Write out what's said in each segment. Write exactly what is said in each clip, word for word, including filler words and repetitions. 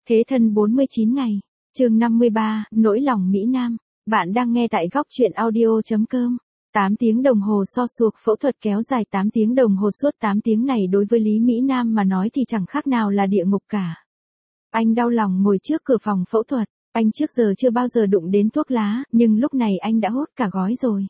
Thế thân bốn mươi chín ngày. Chương năm mươi ba, nỗi lòng Mỹ Nam. Bạn đang nghe tại góc truyện audio chấm com. tám tiếng đồng hồ so suộc phẫu thuật kéo dài tám tiếng đồng hồ, suốt tám tiếng này đối với Lý Mỹ Nam mà nói thì chẳng khác nào là địa ngục cả. Anh đau lòng ngồi trước cửa phòng phẫu thuật. Anh trước giờ chưa bao giờ đụng đến thuốc lá, nhưng lúc này anh đã hút cả gói rồi.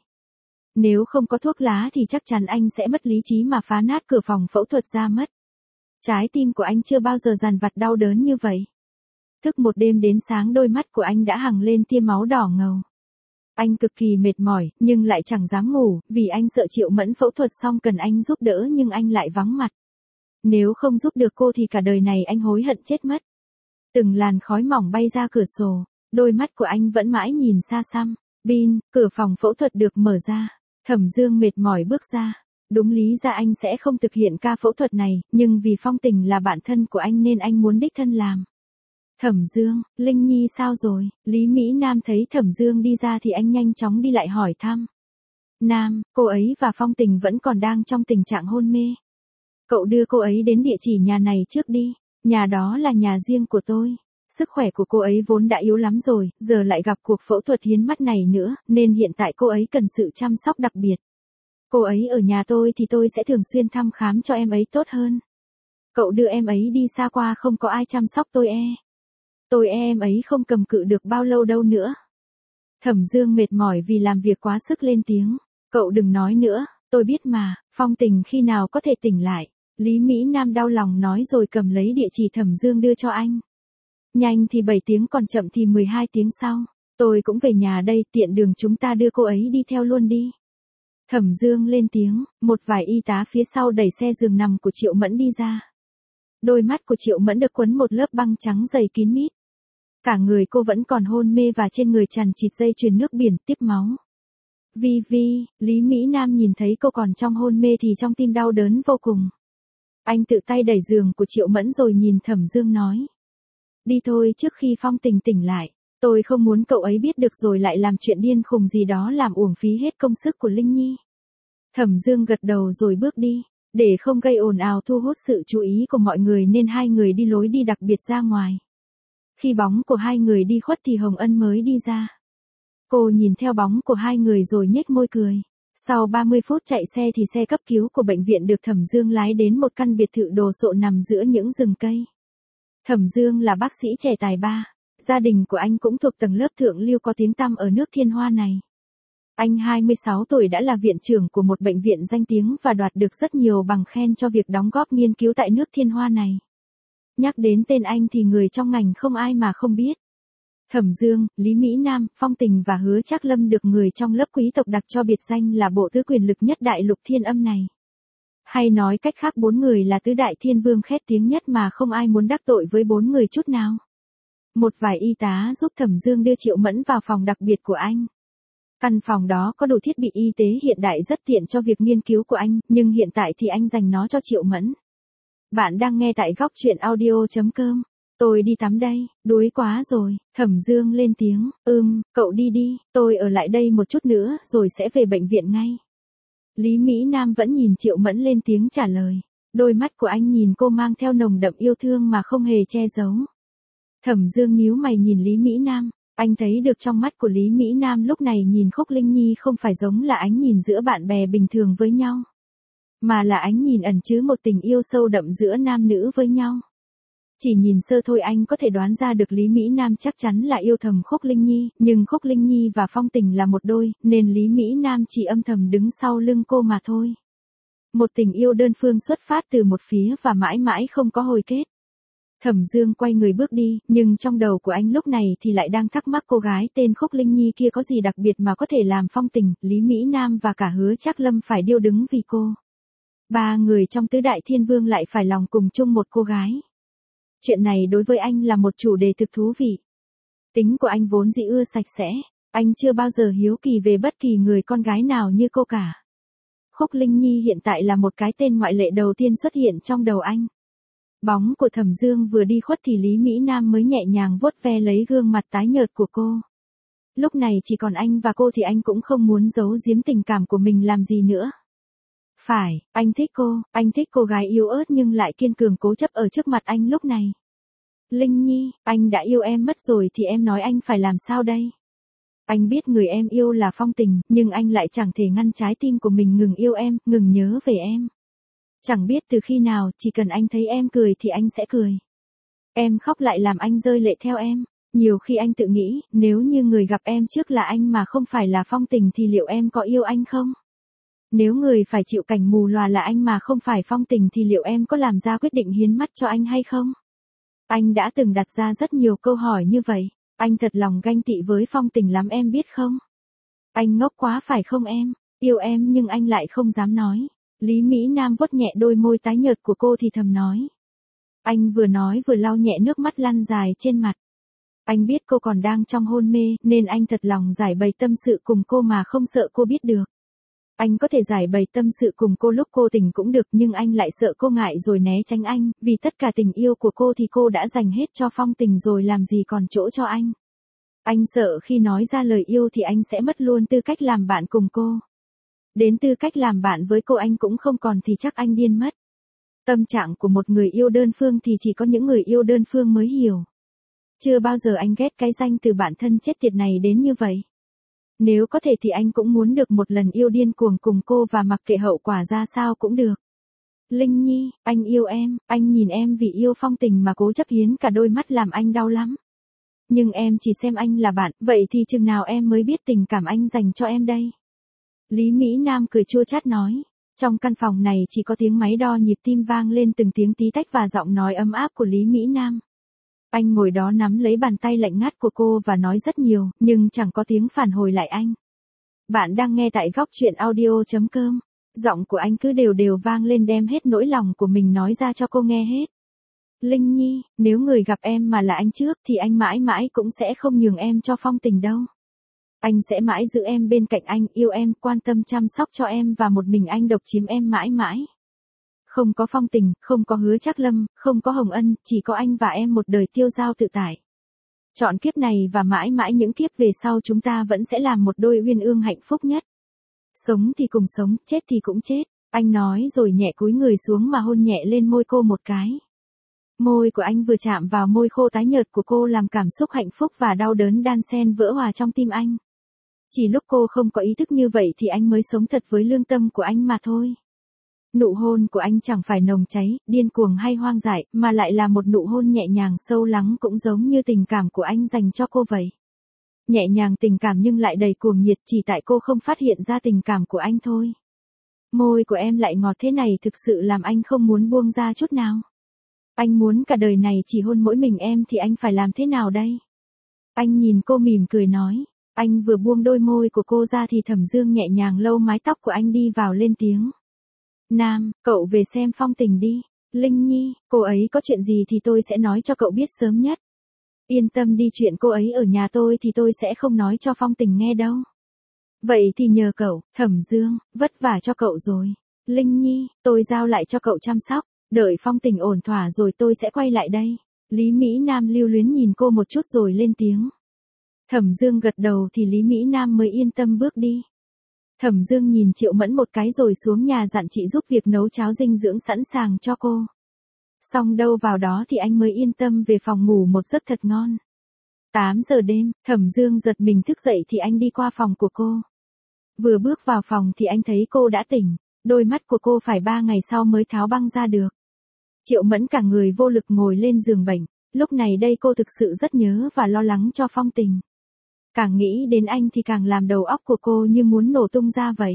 Nếu không có thuốc lá thì chắc chắn anh sẽ mất lý trí mà phá nát cửa phòng phẫu thuật ra mất. Trái tim của anh chưa bao giờ dằn vặt đau đớn như vậy. Thức một đêm đến sáng đôi mắt của anh đã hằng lên tia máu đỏ ngầu. Anh cực kỳ mệt mỏi, nhưng lại chẳng dám ngủ, vì anh sợ Triệu Mẫn phẫu thuật xong cần anh giúp đỡ nhưng anh lại vắng mặt. Nếu không giúp được cô thì cả đời này anh hối hận chết mất. Từng làn khói mỏng bay ra cửa sổ, đôi mắt của anh vẫn mãi nhìn xa xăm. Bin, cửa phòng phẫu thuật được mở ra. Thẩm Dương mệt mỏi bước ra. Đúng lý ra anh sẽ không thực hiện ca phẫu thuật này, nhưng vì Phong Tình là bạn thân của anh nên anh muốn đích thân làm. Thẩm Dương, Linh Nhi sao rồi? Lý Mỹ Nam thấy Thẩm Dương đi ra thì anh nhanh chóng đi lại hỏi thăm. Nam, cô ấy và Phong Tình vẫn còn đang trong tình trạng hôn mê. Cậu đưa cô ấy đến địa chỉ nhà này trước đi, nhà đó là nhà riêng của tôi. Sức khỏe của cô ấy vốn đã yếu lắm rồi, giờ lại gặp cuộc phẫu thuật hiến mắt này nữa, nên hiện tại cô ấy cần sự chăm sóc đặc biệt. Cô ấy ở nhà tôi thì tôi sẽ thường xuyên thăm khám cho em ấy tốt hơn. Cậu đưa em ấy đi xa qua không có ai chăm sóc tôi e. Tôi e em ấy không cầm cự được bao lâu đâu nữa. Thẩm Dương mệt mỏi vì làm việc quá sức lên tiếng. Cậu đừng nói nữa, tôi biết mà, Phong Tình khi nào có thể tỉnh lại. Lý Mỹ Nam đau lòng nói rồi cầm lấy địa chỉ Thẩm Dương đưa cho anh. Nhanh thì bảy tiếng còn chậm thì mười hai tiếng sau. Tôi cũng về nhà đây, tiện đường chúng ta đưa cô ấy đi theo luôn đi. Thẩm Dương lên tiếng, một vài y tá phía sau đẩy xe giường nằm của Triệu Mẫn đi ra. Đôi mắt của Triệu Mẫn được quấn một lớp băng trắng dày kín mít. Cả người cô vẫn còn hôn mê và trên người chằng chịt dây chuyền nước biển tiếp máu. Vi Vi, Lý Mỹ Nam nhìn thấy cô còn trong hôn mê thì trong tim đau đớn vô cùng. Anh tự tay đẩy giường của Triệu Mẫn rồi nhìn Thẩm Dương nói. Đi thôi trước khi Phong Tình tỉnh lại. Tôi không muốn cậu ấy biết được rồi lại làm chuyện điên khùng gì đó làm uổng phí hết công sức của Linh Nhi. Thẩm Dương gật đầu rồi bước đi. Để không gây ồn ào thu hút sự chú ý của mọi người nên hai người đi lối đi đặc biệt ra ngoài. Khi bóng của hai người đi khuất thì Hồng Ân mới đi ra. Cô nhìn theo bóng của hai người rồi nhếch môi cười. Sau ba mươi phút chạy xe thì xe cấp cứu của bệnh viện được Thẩm Dương lái đến một căn biệt thự đồ sộ nằm giữa những rừng cây. Thẩm Dương là bác sĩ trẻ tài ba. Gia đình của anh cũng thuộc tầng lớp thượng lưu có tiếng tăm ở nước Thiên Hoa này. Anh hai mươi sáu tuổi đã là viện trưởng của một bệnh viện danh tiếng và đoạt được rất nhiều bằng khen cho việc đóng góp nghiên cứu tại nước Thiên Hoa này. Nhắc đến tên anh thì người trong ngành không ai mà không biết. Thẩm Dương, Lý Mỹ Nam, Phong Tình và Hứa Trác Lâm được người trong lớp quý tộc đặt cho biệt danh là bộ tứ quyền lực nhất đại lục thiên âm này. Hay nói cách khác bốn người là tứ đại thiên vương khét tiếng nhất mà không ai muốn đắc tội với bốn người chút nào. Một vài y tá giúp Thẩm Dương đưa Triệu Mẫn vào phòng đặc biệt của anh. Căn phòng đó có đủ thiết bị y tế hiện đại rất tiện cho việc nghiên cứu của anh, nhưng hiện tại thì anh dành nó cho Triệu Mẫn. Bạn đang nghe tại góc truyện audio chấm com. Tôi đi tắm đây, đuối quá rồi. Thẩm Dương lên tiếng, ừm, cậu đi đi, tôi ở lại đây một chút nữa rồi sẽ về bệnh viện ngay. Lý Mỹ Nam vẫn nhìn Triệu Mẫn lên tiếng trả lời. Đôi mắt của anh nhìn cô mang theo nồng đậm yêu thương mà không hề che giấu. Thẩm Dương nhíu mày nhìn Lý Mỹ Nam. Anh thấy được trong mắt của Lý Mỹ Nam lúc này nhìn Khúc Linh Nhi không phải giống là ánh nhìn giữa bạn bè bình thường với nhau. Mà là ánh nhìn ẩn chứa một tình yêu sâu đậm giữa nam nữ với nhau. Chỉ nhìn sơ thôi anh có thể đoán ra được Lý Mỹ Nam chắc chắn là yêu thầm Khúc Linh Nhi, nhưng Khúc Linh Nhi và Phong Tình là một đôi, nên Lý Mỹ Nam chỉ âm thầm đứng sau lưng cô mà thôi. Một tình yêu đơn phương xuất phát từ một phía và mãi mãi không có hồi kết. Thẩm Dương quay người bước đi, nhưng trong đầu của anh lúc này thì lại đang thắc mắc cô gái tên Khúc Linh Nhi kia có gì đặc biệt mà có thể làm Phong Tình, Lý Mỹ Nam và cả Hứa Trác Lâm phải điêu đứng vì cô. Ba người trong tứ đại thiên vương lại phải lòng cùng chung một cô gái. Chuyện này đối với anh là một chủ đề thực thú vị. Tính của anh vốn dĩ ưa sạch sẽ, anh chưa bao giờ hiếu kỳ về bất kỳ người con gái nào như cô cả. Khúc Linh Nhi hiện tại là một cái tên ngoại lệ đầu tiên xuất hiện trong đầu anh. Bóng của Thẩm Dương vừa đi khuất thì Lý Mỹ Nam mới nhẹ nhàng vuốt ve lấy gương mặt tái nhợt của cô. Lúc này chỉ còn anh và cô thì anh cũng không muốn giấu giếm tình cảm của mình làm gì nữa. Phải, anh thích cô, anh thích cô gái yếu ớt nhưng lại kiên cường cố chấp ở trước mặt anh lúc này. Linh Nhi, anh đã yêu em mất rồi thì em nói anh phải làm sao đây? Anh biết người em yêu là Phong Tình, nhưng anh lại chẳng thể ngăn trái tim của mình ngừng yêu em, ngừng nhớ về em. Chẳng biết từ khi nào, chỉ cần anh thấy em cười thì anh sẽ cười. Em khóc lại làm anh rơi lệ theo em. Nhiều khi anh tự nghĩ, nếu như người gặp em trước là anh mà không phải là Phong Tình thì liệu em có yêu anh không? Nếu người phải chịu cảnh mù lòa là anh mà không phải Phong Tình thì liệu em có làm ra quyết định hiến mắt cho anh hay không? Anh đã từng đặt ra rất nhiều câu hỏi như vậy. Anh thật lòng ganh tị với Phong Tình lắm em biết không? Anh ngốc quá phải không em? Yêu em nhưng anh lại không dám nói. Lý Mỹ Nam vuốt nhẹ đôi môi tái nhợt của cô thì thầm nói. Anh vừa nói vừa lau nhẹ nước mắt lăn dài trên mặt. Anh biết cô còn đang trong hôn mê, nên anh thật lòng giải bày tâm sự cùng cô mà không sợ cô biết được. Anh có thể giải bày tâm sự cùng cô lúc cô tỉnh cũng được, nhưng anh lại sợ cô ngại rồi né tránh anh, vì tất cả tình yêu của cô thì cô đã dành hết cho Phong Tình rồi làm gì còn chỗ cho anh. Anh sợ khi nói ra lời yêu thì anh sẽ mất luôn tư cách làm bạn cùng cô. Đến tư cách làm bạn với cô anh cũng không còn thì chắc anh điên mất. Tâm trạng của một người yêu đơn phương thì chỉ có những người yêu đơn phương mới hiểu. Chưa bao giờ anh ghét cái danh từ bản thân chết tiệt này đến như vậy. Nếu có thể thì anh cũng muốn được một lần yêu điên cuồng cùng cô và mặc kệ hậu quả ra sao cũng được. Linh Nhi, anh yêu em, anh nhìn em vì yêu Phong Tình mà cố chấp hiến cả đôi mắt làm anh đau lắm. Nhưng em chỉ xem anh là bạn, vậy thì chừng nào em mới biết tình cảm anh dành cho em đây? Lý Mỹ Nam cười chua chát nói. Trong căn phòng này chỉ có tiếng máy đo nhịp tim vang lên từng tiếng tí tách và giọng nói ấm áp của Lý Mỹ Nam. Anh ngồi đó nắm lấy bàn tay lạnh ngắt của cô và nói rất nhiều, nhưng chẳng có tiếng phản hồi lại anh. Bạn đang nghe tại góc truyện audio.com. Giọng của anh cứ đều đều vang lên đem hết nỗi lòng của mình nói ra cho cô nghe hết. Linh Nhi, nếu người gặp em mà là anh trước thì anh mãi mãi cũng sẽ không nhường em cho Phong Tình đâu. Anh sẽ mãi giữ em bên cạnh anh, yêu em, quan tâm chăm sóc cho em và một mình anh độc chiếm em mãi mãi. Không có Phong Tình, không có Hứa Trác Lâm, không có Hồng Ân, chỉ có anh và em một đời tiêu dao tự tại. Chọn kiếp này và mãi mãi những kiếp về sau chúng ta vẫn sẽ làm một đôi uyên ương hạnh phúc nhất. Sống thì cùng sống, chết thì cũng chết. Anh nói rồi nhẹ cúi người xuống mà hôn nhẹ lên môi cô một cái. Môi của anh vừa chạm vào môi khô tái nhợt của cô làm cảm xúc hạnh phúc và đau đớn đan xen vỡ hòa trong tim anh. Chỉ lúc cô không có ý thức như vậy thì anh mới sống thật với lương tâm của anh mà thôi. Nụ hôn của anh chẳng phải nồng cháy, điên cuồng hay hoang dại, mà lại là một nụ hôn nhẹ nhàng sâu lắng cũng giống như tình cảm của anh dành cho cô vậy. Nhẹ nhàng tình cảm nhưng lại đầy cuồng nhiệt chỉ tại cô không phát hiện ra tình cảm của anh thôi. Môi của em lại ngọt thế này thực sự làm anh không muốn buông ra chút nào. Anh muốn cả đời này chỉ hôn mỗi mình em thì anh phải làm thế nào đây? Anh nhìn cô mỉm cười nói. Anh vừa buông đôi môi của cô ra thì Thẩm Dương nhẹ nhàng lau mái tóc của anh đi vào lên tiếng. Nam, cậu về xem Phong Tình đi. Linh Nhi, cô ấy có chuyện gì thì tôi sẽ nói cho cậu biết sớm nhất. Yên tâm đi, chuyện cô ấy ở nhà tôi thì tôi sẽ không nói cho Phong Tình nghe đâu. Vậy thì nhờ cậu, Thẩm Dương, vất vả cho cậu rồi. Linh Nhi, tôi giao lại cho cậu chăm sóc. Đợi Phong Tình ổn thỏa rồi tôi sẽ quay lại đây. Lý Mỹ Nam lưu luyến nhìn cô một chút rồi lên tiếng. Thẩm Dương gật đầu thì Lý Mỹ Nam mới yên tâm bước đi. Thẩm Dương nhìn Triệu Mẫn một cái rồi xuống nhà dặn chị giúp việc nấu cháo dinh dưỡng sẵn sàng cho cô. Xong đâu vào đó thì anh mới yên tâm về phòng ngủ một giấc thật ngon. tám giờ đêm, Thẩm Dương giật mình thức dậy thì anh đi qua phòng của cô. Vừa bước vào phòng thì anh thấy cô đã tỉnh, đôi mắt của cô phải ba ngày sau mới tháo băng ra được. Triệu Mẫn cả người vô lực ngồi lên giường bệnh, lúc này đây cô thực sự rất nhớ và lo lắng cho Phong Tình. Càng nghĩ đến anh thì càng làm đầu óc của cô như muốn nổ tung ra vậy.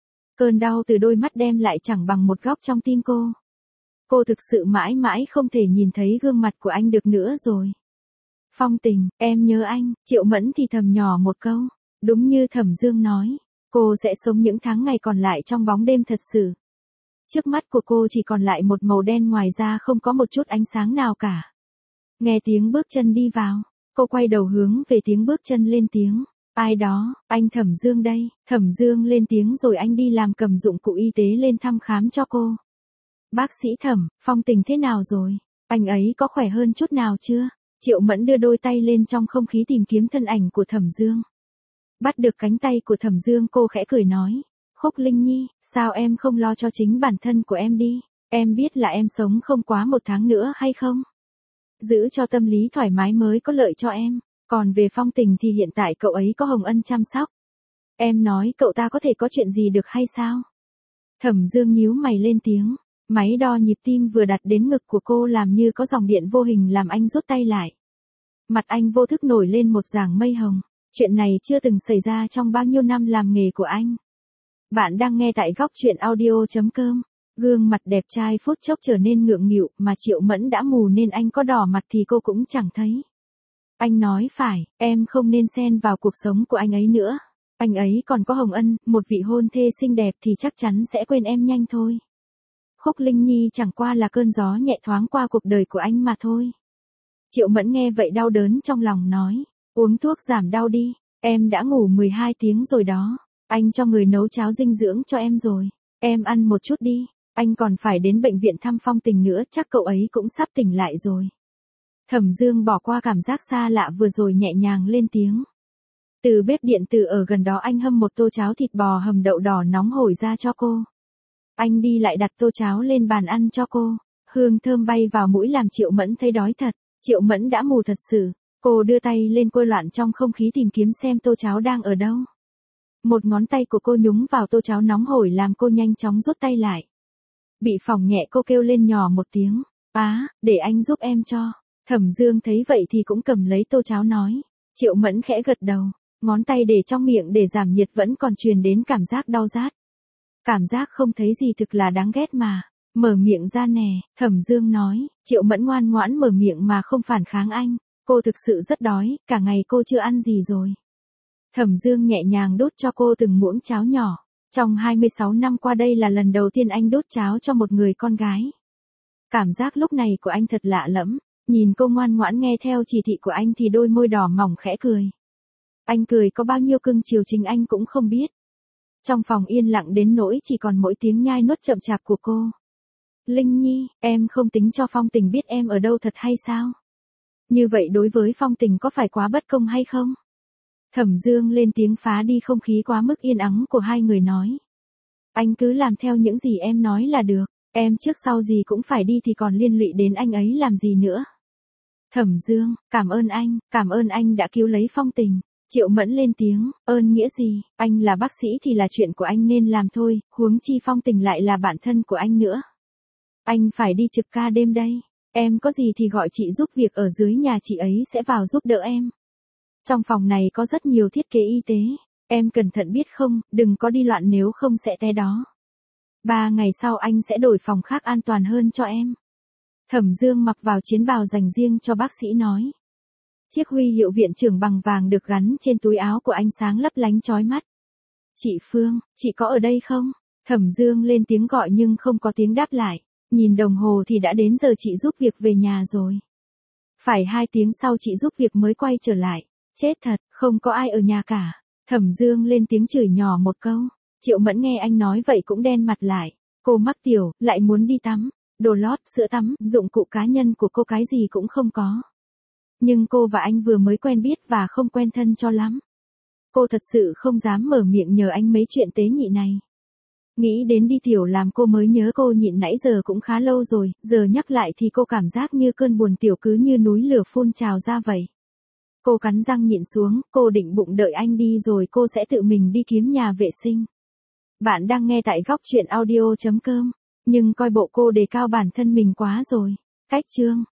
Cơn đau từ đôi mắt đem lại chẳng bằng một góc trong tim cô. Cô thực sự mãi mãi không thể nhìn thấy gương mặt của anh được nữa rồi. Phong Tình, em nhớ anh, Triệu Mẫn thì thầm nhỏ một câu. Đúng như Thẩm Dương nói, cô sẽ sống những tháng ngày còn lại trong bóng đêm thật sự. Trước mắt của cô chỉ còn lại một màu đen, ngoài ra không có một chút ánh sáng nào cả. Nghe tiếng bước chân đi vào, cô quay đầu hướng về tiếng bước chân lên tiếng. Ai đó, anh Thẩm Dương đây. Thẩm Dương lên tiếng rồi anh đi làm cầm dụng cụ y tế lên thăm khám cho cô. Bác sĩ Thẩm, Phong Tình thế nào rồi? Anh ấy có khỏe hơn chút nào chưa? Triệu Mẫn đưa đôi tay lên trong không khí tìm kiếm thân ảnh của Thẩm Dương. Bắt được cánh tay của Thẩm Dương cô khẽ cười nói. Khúc Linh Nhi, sao em không lo cho chính bản thân của em đi? Em biết là em sống không quá một tháng nữa hay không? giữ cho tâm lý thoải mái mới có lợi cho em. Còn về Phong Tình thì hiện tại cậu ấy có Hồng Ân chăm sóc. Em nói cậu ta có thể có chuyện gì được hay sao? Thẩm Dương nhíu mày lên tiếng. Máy đo nhịp tim vừa đặt đến ngực của cô làm như có dòng điện vô hình làm anh rút tay lại. Mặt anh vô thức nổi lên một dải mây hồng. Chuyện này chưa từng xảy ra trong bao nhiêu năm làm nghề của anh. Bạn đang nghe tại góc chuyện audio chấm com. Gương mặt đẹp trai phút chốc trở nên ngượng nghịu, mà Triệu Mẫn đã mù nên anh có đỏ mặt thì cô cũng chẳng thấy. Anh nói phải, em không nên xen vào cuộc sống của anh ấy nữa. Anh ấy còn có Hồng Ân, một vị hôn thê xinh đẹp thì chắc chắn sẽ quên em nhanh thôi. Khúc Linh Nhi chẳng qua là cơn gió nhẹ thoáng qua cuộc đời của anh mà thôi. Triệu Mẫn nghe vậy đau đớn trong lòng nói, uống thuốc giảm đau đi, em đã ngủ mười hai tiếng rồi đó. Anh cho người nấu cháo dinh dưỡng cho em rồi, em ăn một chút đi. Anh còn phải đến bệnh viện thăm Phong Tình nữa, chắc cậu ấy cũng sắp tỉnh lại rồi. Thẩm Dương bỏ qua cảm giác xa lạ vừa rồi nhẹ nhàng lên tiếng. Từ bếp điện tử ở gần đó anh hâm một tô cháo thịt bò hầm đậu đỏ nóng hổi ra cho cô. Anh đi lại đặt tô cháo lên bàn ăn cho cô. Hương thơm bay vào mũi làm Triệu Mẫn thấy đói thật. Triệu Mẫn đã mù thật sự. Cô đưa tay lên quơ loạn trong không khí tìm kiếm xem tô cháo đang ở đâu. Một ngón tay của cô nhúng vào tô cháo nóng hổi làm cô nhanh chóng rút tay lại. Bị phỏng nhẹ cô kêu lên nhỏ một tiếng. Á, để anh giúp em cho. Thẩm Dương thấy vậy thì cũng cầm lấy tô cháo nói. Triệu Mẫn khẽ gật đầu. Ngón tay để trong miệng để giảm nhiệt vẫn còn truyền đến cảm giác đau rát. Cảm giác không thấy gì thực là đáng ghét mà. Mở miệng ra nè, Thẩm Dương nói. Triệu Mẫn ngoan ngoãn mở miệng mà không phản kháng anh. Cô thực sự rất đói, cả ngày cô chưa ăn gì rồi. Thẩm Dương nhẹ nhàng đút cho cô từng muỗng cháo nhỏ. Trong hai mươi sáu năm qua đây là lần đầu tiên anh đút cháo cho một người con gái. Cảm giác lúc này của anh thật lạ lẫm. Nhìn cô ngoan ngoãn nghe theo chỉ thị của anh thì đôi môi đỏ mỏng khẽ cười. Anh cười có bao nhiêu cưng chiều chính anh cũng không biết. Trong phòng yên lặng đến nỗi chỉ còn mỗi tiếng nhai nuốt chậm chạp của cô. Linh Nhi, em không tính cho Phong Tình biết em ở đâu thật hay sao? Như vậy đối với Phong Tình có phải quá bất công hay không? Thẩm Dương lên tiếng phá đi không khí quá mức yên ắng của hai người nói. Anh cứ làm theo những gì em nói là được. Em trước sau gì cũng phải đi thì còn liên lụy đến anh ấy làm gì nữa. Thẩm Dương, cảm ơn anh, cảm ơn anh đã cứu lấy Phong Tình. Triệu Mẫn lên tiếng, ơn nghĩa gì, anh là bác sĩ thì là chuyện của anh nên làm thôi, huống chi Phong Tình lại là bạn thân của anh nữa. Anh phải đi trực ca đêm đây, em có gì thì gọi chị giúp việc ở dưới nhà chị ấy sẽ vào giúp đỡ em. Trong phòng này có rất nhiều thiết kế y tế, em cẩn thận biết không, đừng có đi loạn nếu không sẽ té đó. Ba ngày sau anh sẽ đổi phòng khác an toàn hơn cho em. Thẩm Dương mặc vào chiến bào dành riêng cho bác sĩ nói. Chiếc huy hiệu viện trưởng bằng vàng được gắn trên túi áo của anh sáng lấp lánh chói mắt. Chị Phương, chị có ở đây không? Thẩm Dương lên tiếng gọi nhưng không có tiếng đáp lại. Nhìn đồng hồ thì đã đến giờ chị giúp việc về nhà rồi. Phải hai tiếng sau chị giúp việc mới quay trở lại. Chết thật, không có ai ở nhà cả. Thẩm Dương lên tiếng chửi nhỏ một câu. Triệu Mẫn nghe anh nói vậy cũng đen mặt lại. Cô mắc tiểu, lại muốn đi tắm. Đồ lót, sữa tắm, dụng cụ cá nhân của cô cái gì cũng không có. Nhưng cô và anh vừa mới quen biết và không quen thân cho lắm. Cô thật sự không dám mở miệng nhờ anh mấy chuyện tế nhị này. Nghĩ đến đi tiểu làm cô mới nhớ cô nhịn nãy giờ cũng khá lâu rồi, giờ nhắc lại thì cô cảm giác như cơn buồn tiểu cứ như núi lửa phun trào ra vậy. Cô cắn răng nhịn xuống, cô định bụng đợi anh đi rồi cô sẽ tự mình đi kiếm nhà vệ sinh. Bạn đang nghe tại góc chuyện audio chấm com, nhưng coi bộ cô đề cao bản thân mình quá rồi. Cách chương